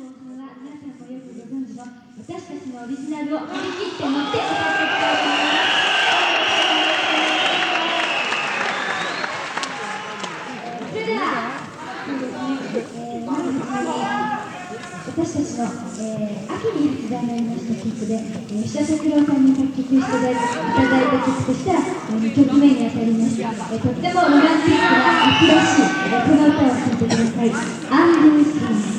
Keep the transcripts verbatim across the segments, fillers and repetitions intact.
後半は皆さんもよくご存知の私たちのオリジナルを張り切って乗って歌っていきたいと思います。それではそうですね、えー、まずはじめ私たちの、えー、秋に発売になりました曲で、えー、吉田拓郎さんに作曲していただいた曲としたらにきょくめにあたります、えー、とってもロマンチックな秋らしい、えー、この歌を聴いてください。アンドゥーシー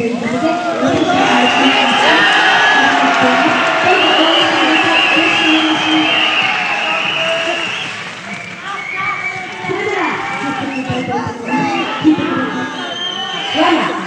ということで、よろしくお願いします。どうぞ応援してください。よろしくお願いします。それでは、早速歌いたいと思います。聴いてください。わら。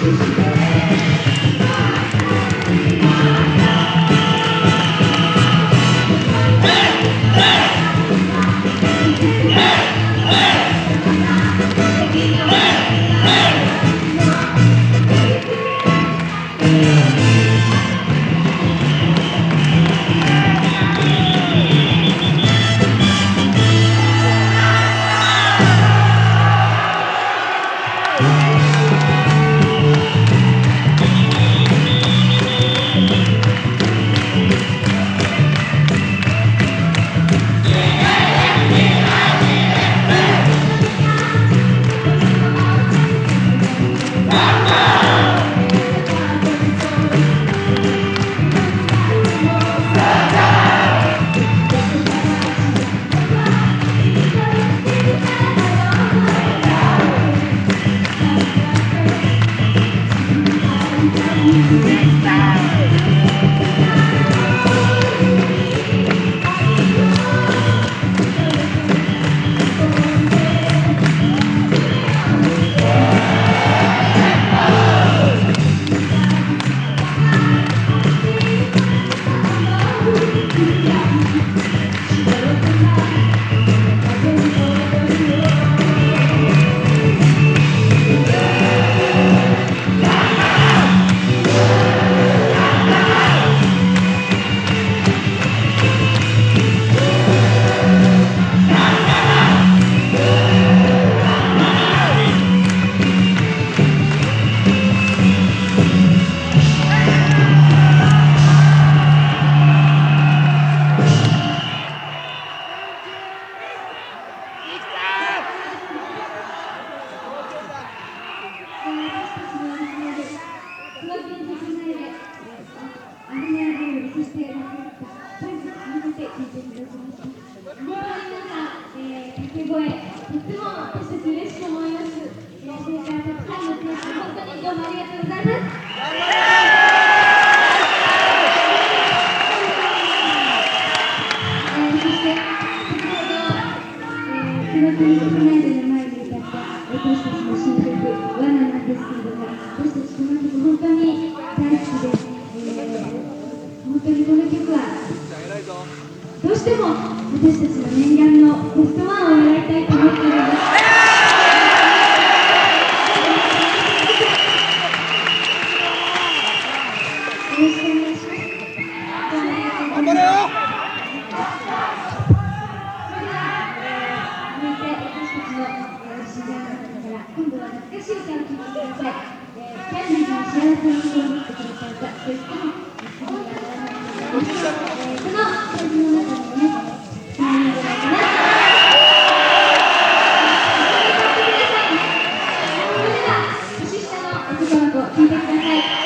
どうしても私たちの念願のベストワンをやりたいと思っているんです。よろしくお願いします。頑張れよ。それでは、続いて私たちの自然の中から今度は懐かしい歌を聴いてください。キャンディーズの幸せなことを持ってくださったと言っても過言ではならないと思います。このステージの中にね、つながるんじゃないかな。それでは年下の男の子を聴いてください。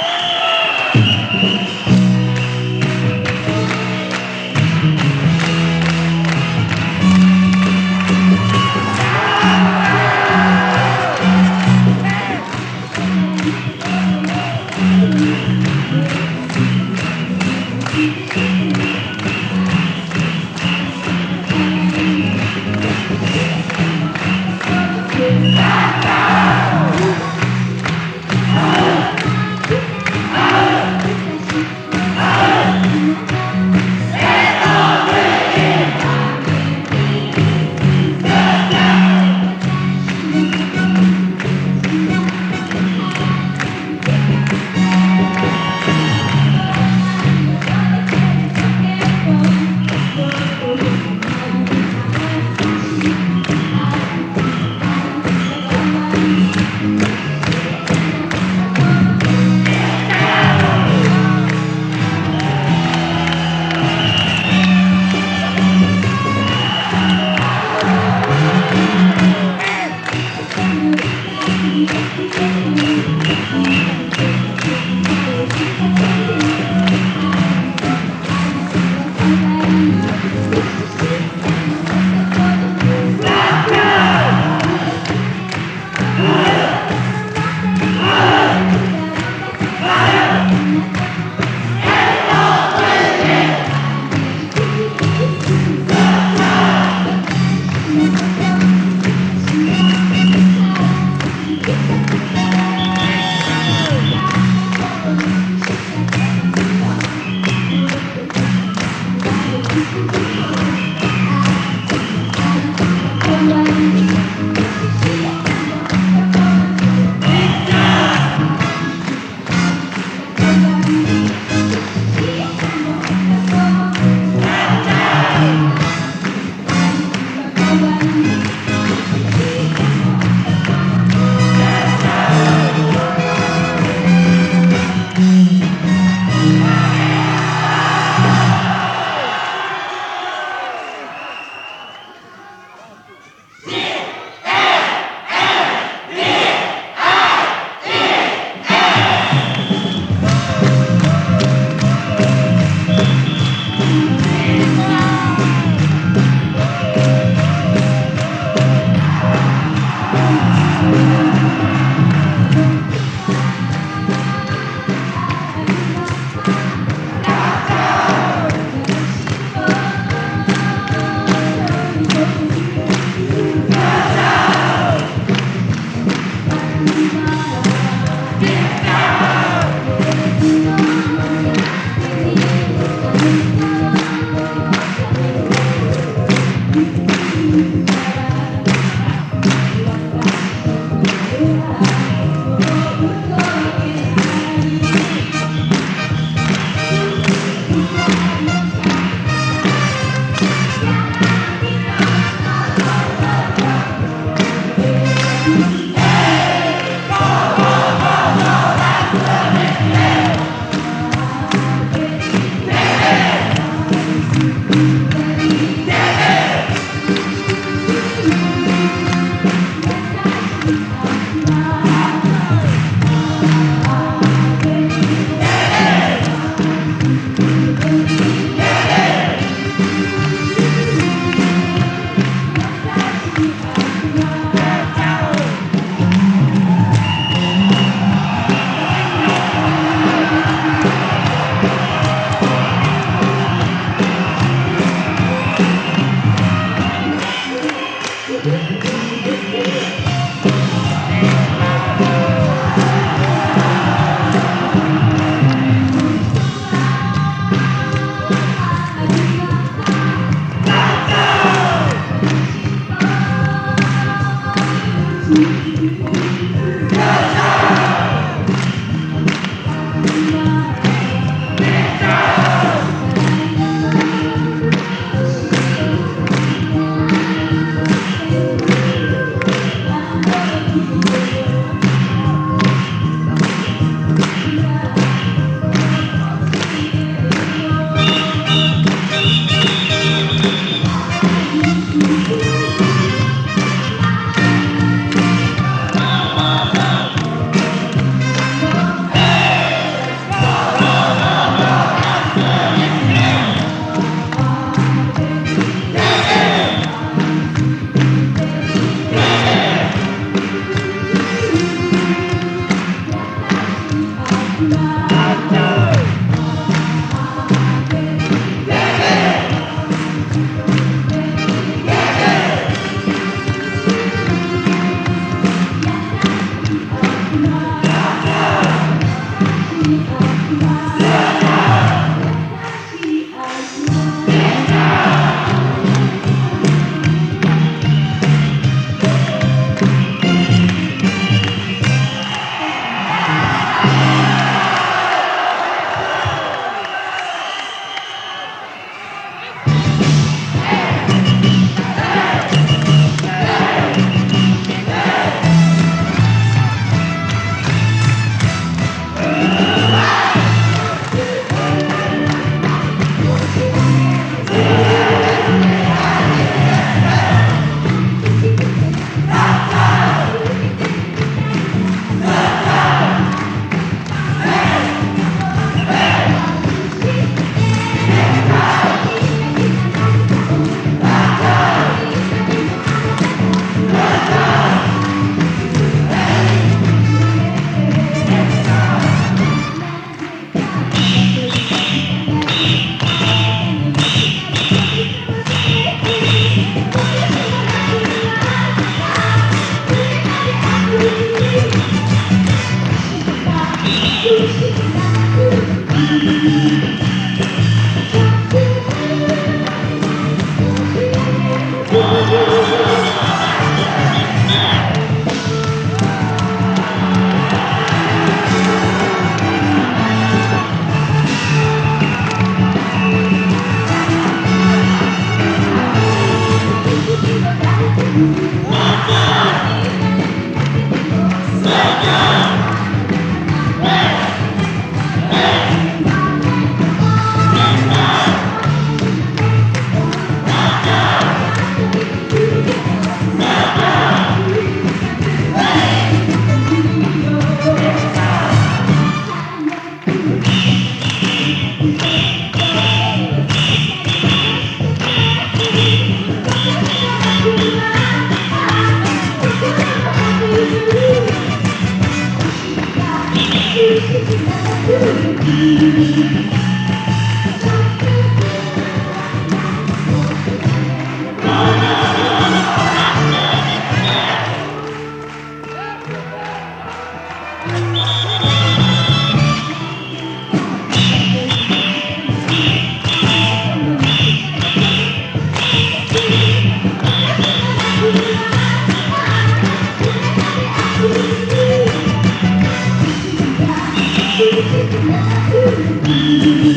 Thank you.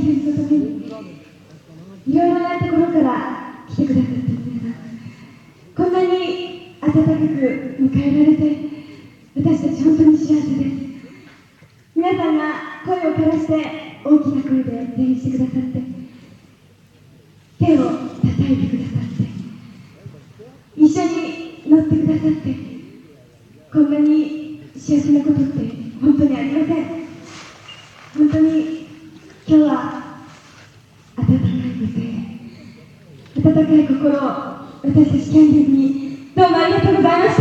ングのためにいろいろなところから来てくださった皆さん、こんなに温かく迎えられて私たち本当に幸せです。皆さんが声を枯らして大きな声で応援してくださって、手を叩いてくださって、一緒に乗ってくださって、こんなに幸せなことって本当にありません。本当に今日は温かい声、温かい心を私たちキャンディーズにどうもありがとうございました。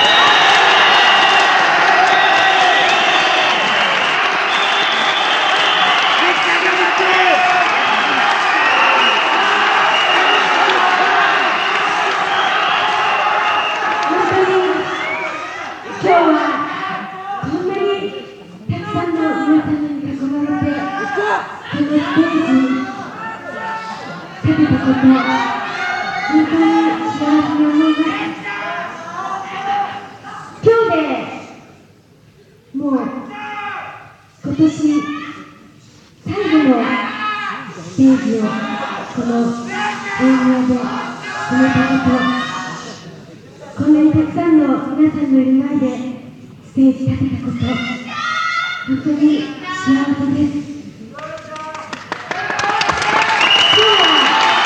今日はこんなにたくさんの皆様に囲まれてこのステージに立てたこと、本当に幸せに思います。今日でもう今年最後のステージをこの大宮で終えたこと、こんなにたくさんの皆さんのいる前でステージ立てたこと、本当に幸せです。今日は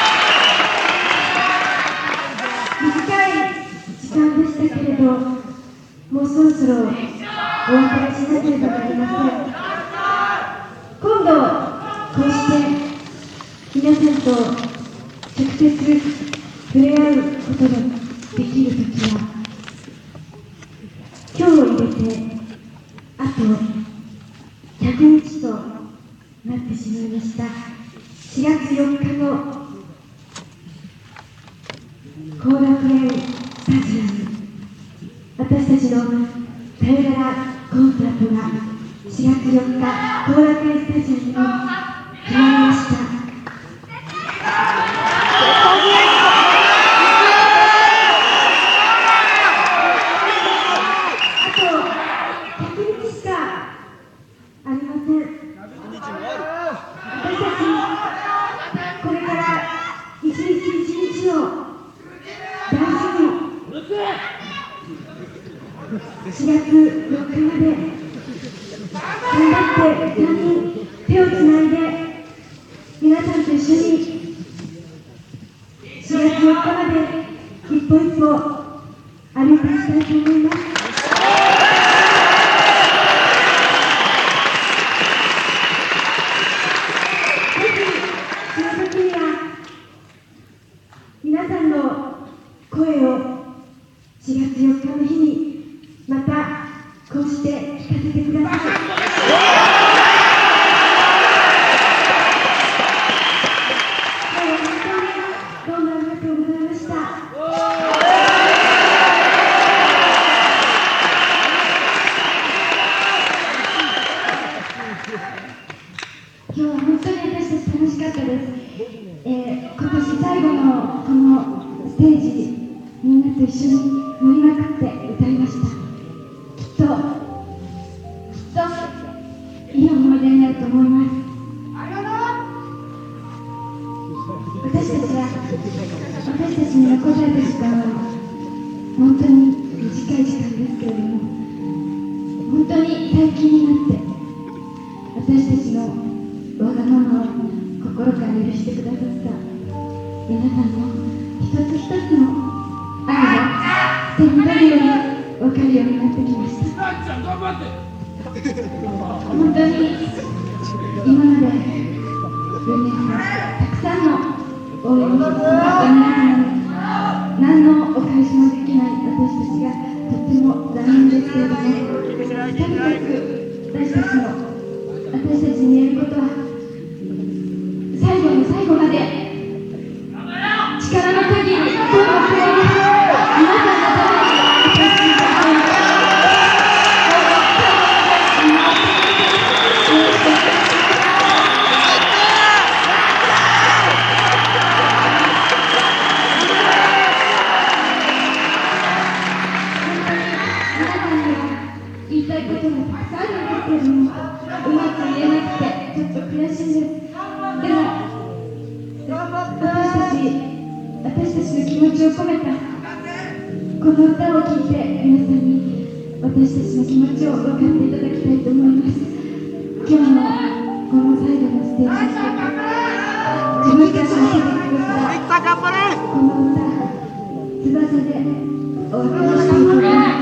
短い時間でしたけれど、もうそろそろお別れしなければなりません。今度こうして皆さんと直接触れ合うことができるときは、今日を入れてあとひゃくにちとなってしまいました。しがつよっかの後楽園スタジアム、私たちのさよならコンサートがしがつよっか後楽園スタジアムに決まりました。これから一日一日を大事にしがつよっかまで頑張ってさんにん手をつないで皆さんと一緒にしがつよっかまで一歩一歩歩いていきたいと思います。皆さんの声をしがつよっかの日にまたこうして聞かせてください。今日は本当にどうもありがとうございました。今日は本当に私たち楽しかったです。えー、今年最後のこのステージ、みんなと一緒に盛りまくって歌いました。きっときっといい思い出になると思います。私たちは私たちに残された時間は本当に短い時間ですけれども、本当に最近になって私たちのわがままを心から許してくださった皆さんの一つ一つの愛が手に取るように分かるようになってきました。本当に今までよねんはたくさんの応援をしてくださった皆様に何のお返しもできない私たちがとっても残念ですけれども、とにかく私たちの私たちに言えることは、最後の最後まで力の限り声をくれる皆さんのために私たちが言いたいことがたくさんあるんですけれども、うまく言えなくてちょっと悔しいんです。でも私たち私たちの気持ちを込めたこの歌を聴いて皆さんに私たちの気持ちを分かっていただきたいと思います。今日のこの最後のステージに自分たちの手で作ったこの歌「翼」でお別れしたいと思います。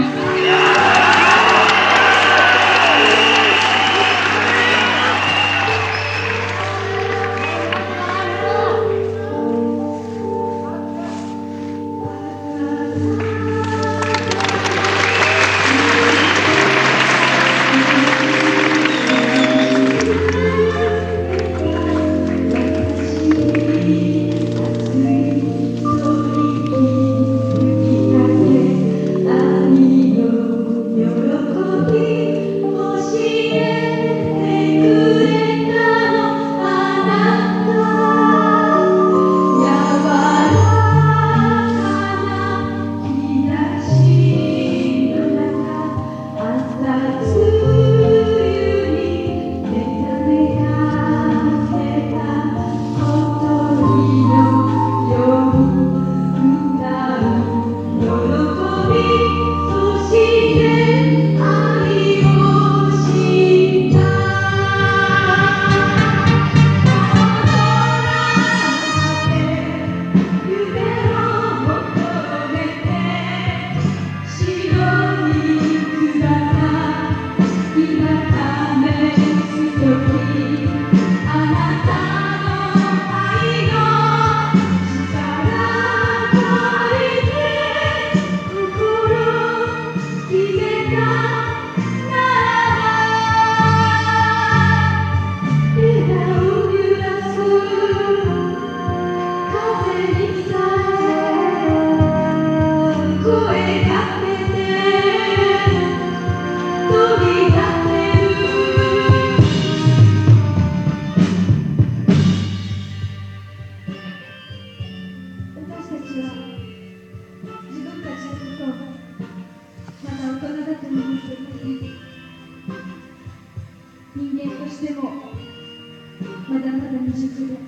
人間としてもまだまだ未熟で、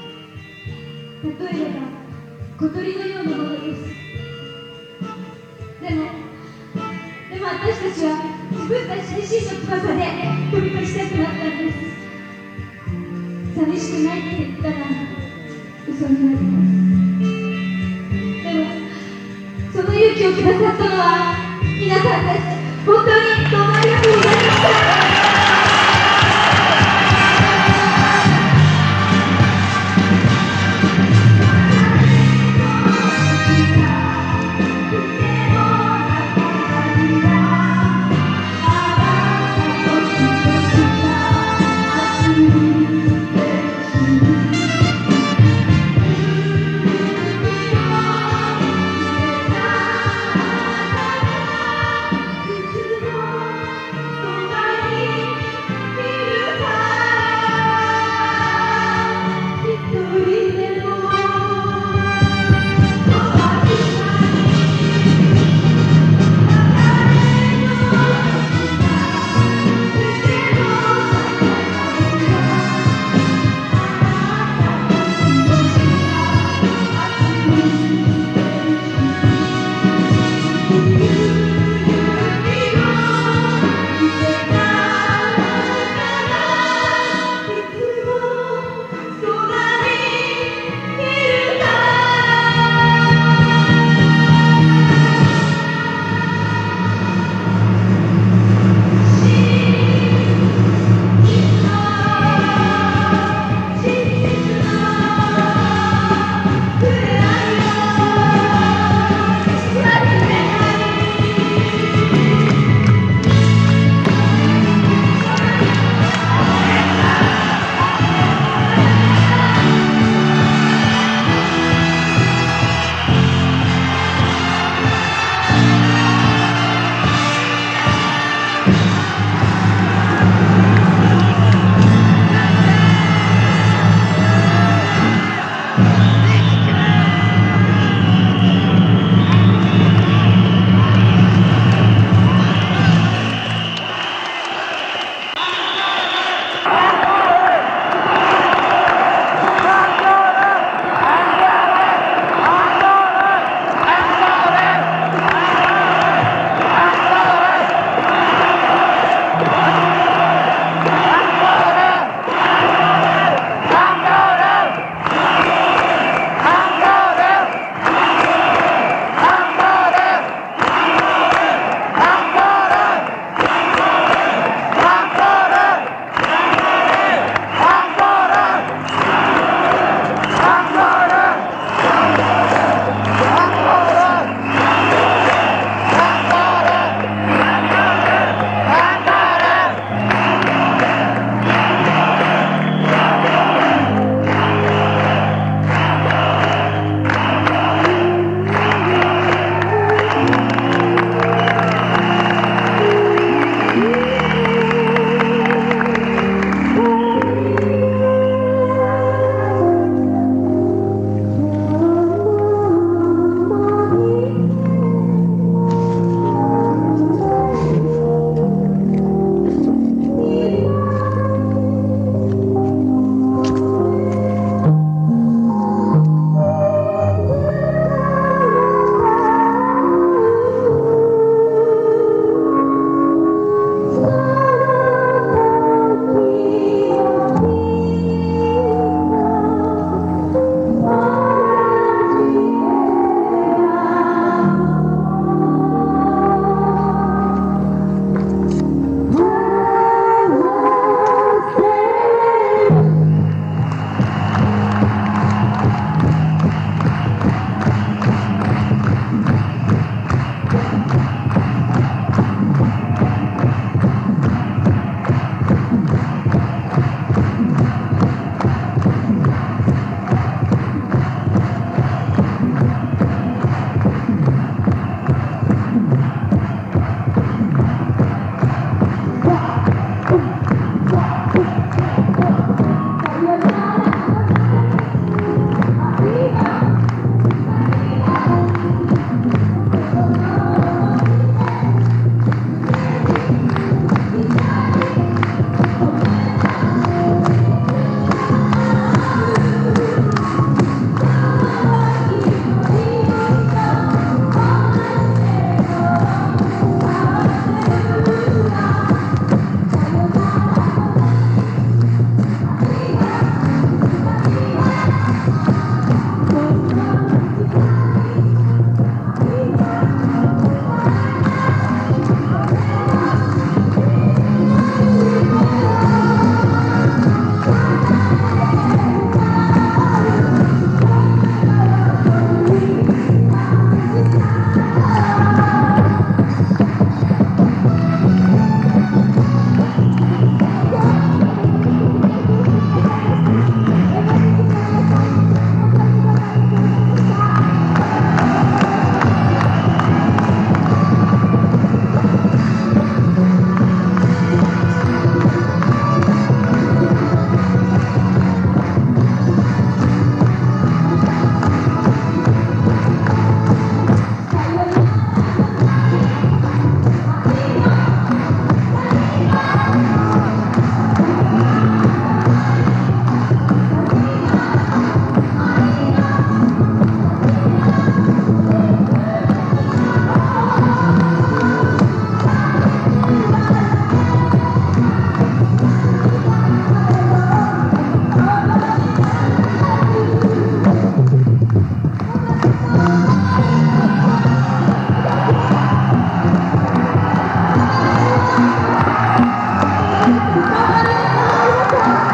例えば小鳥のようなものです。でもでも私たちは自分たち自身の翼で飛び立ちたくなったんです。寂しくないって言ったら嘘になります。でもその勇気をくださったのは皆さんです。本当にどうもありがとうございました。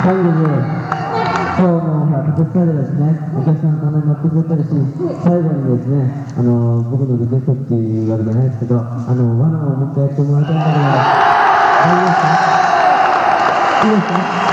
最後に今日もほら特別会でですね、お客さんこんなに乗ってくれたりし、最後にですね、あの僕のリクエストっていうわけじゃないですけど、あの罠をもう一回やってもらいたいんだけど、大丈夫ですか？いいですか？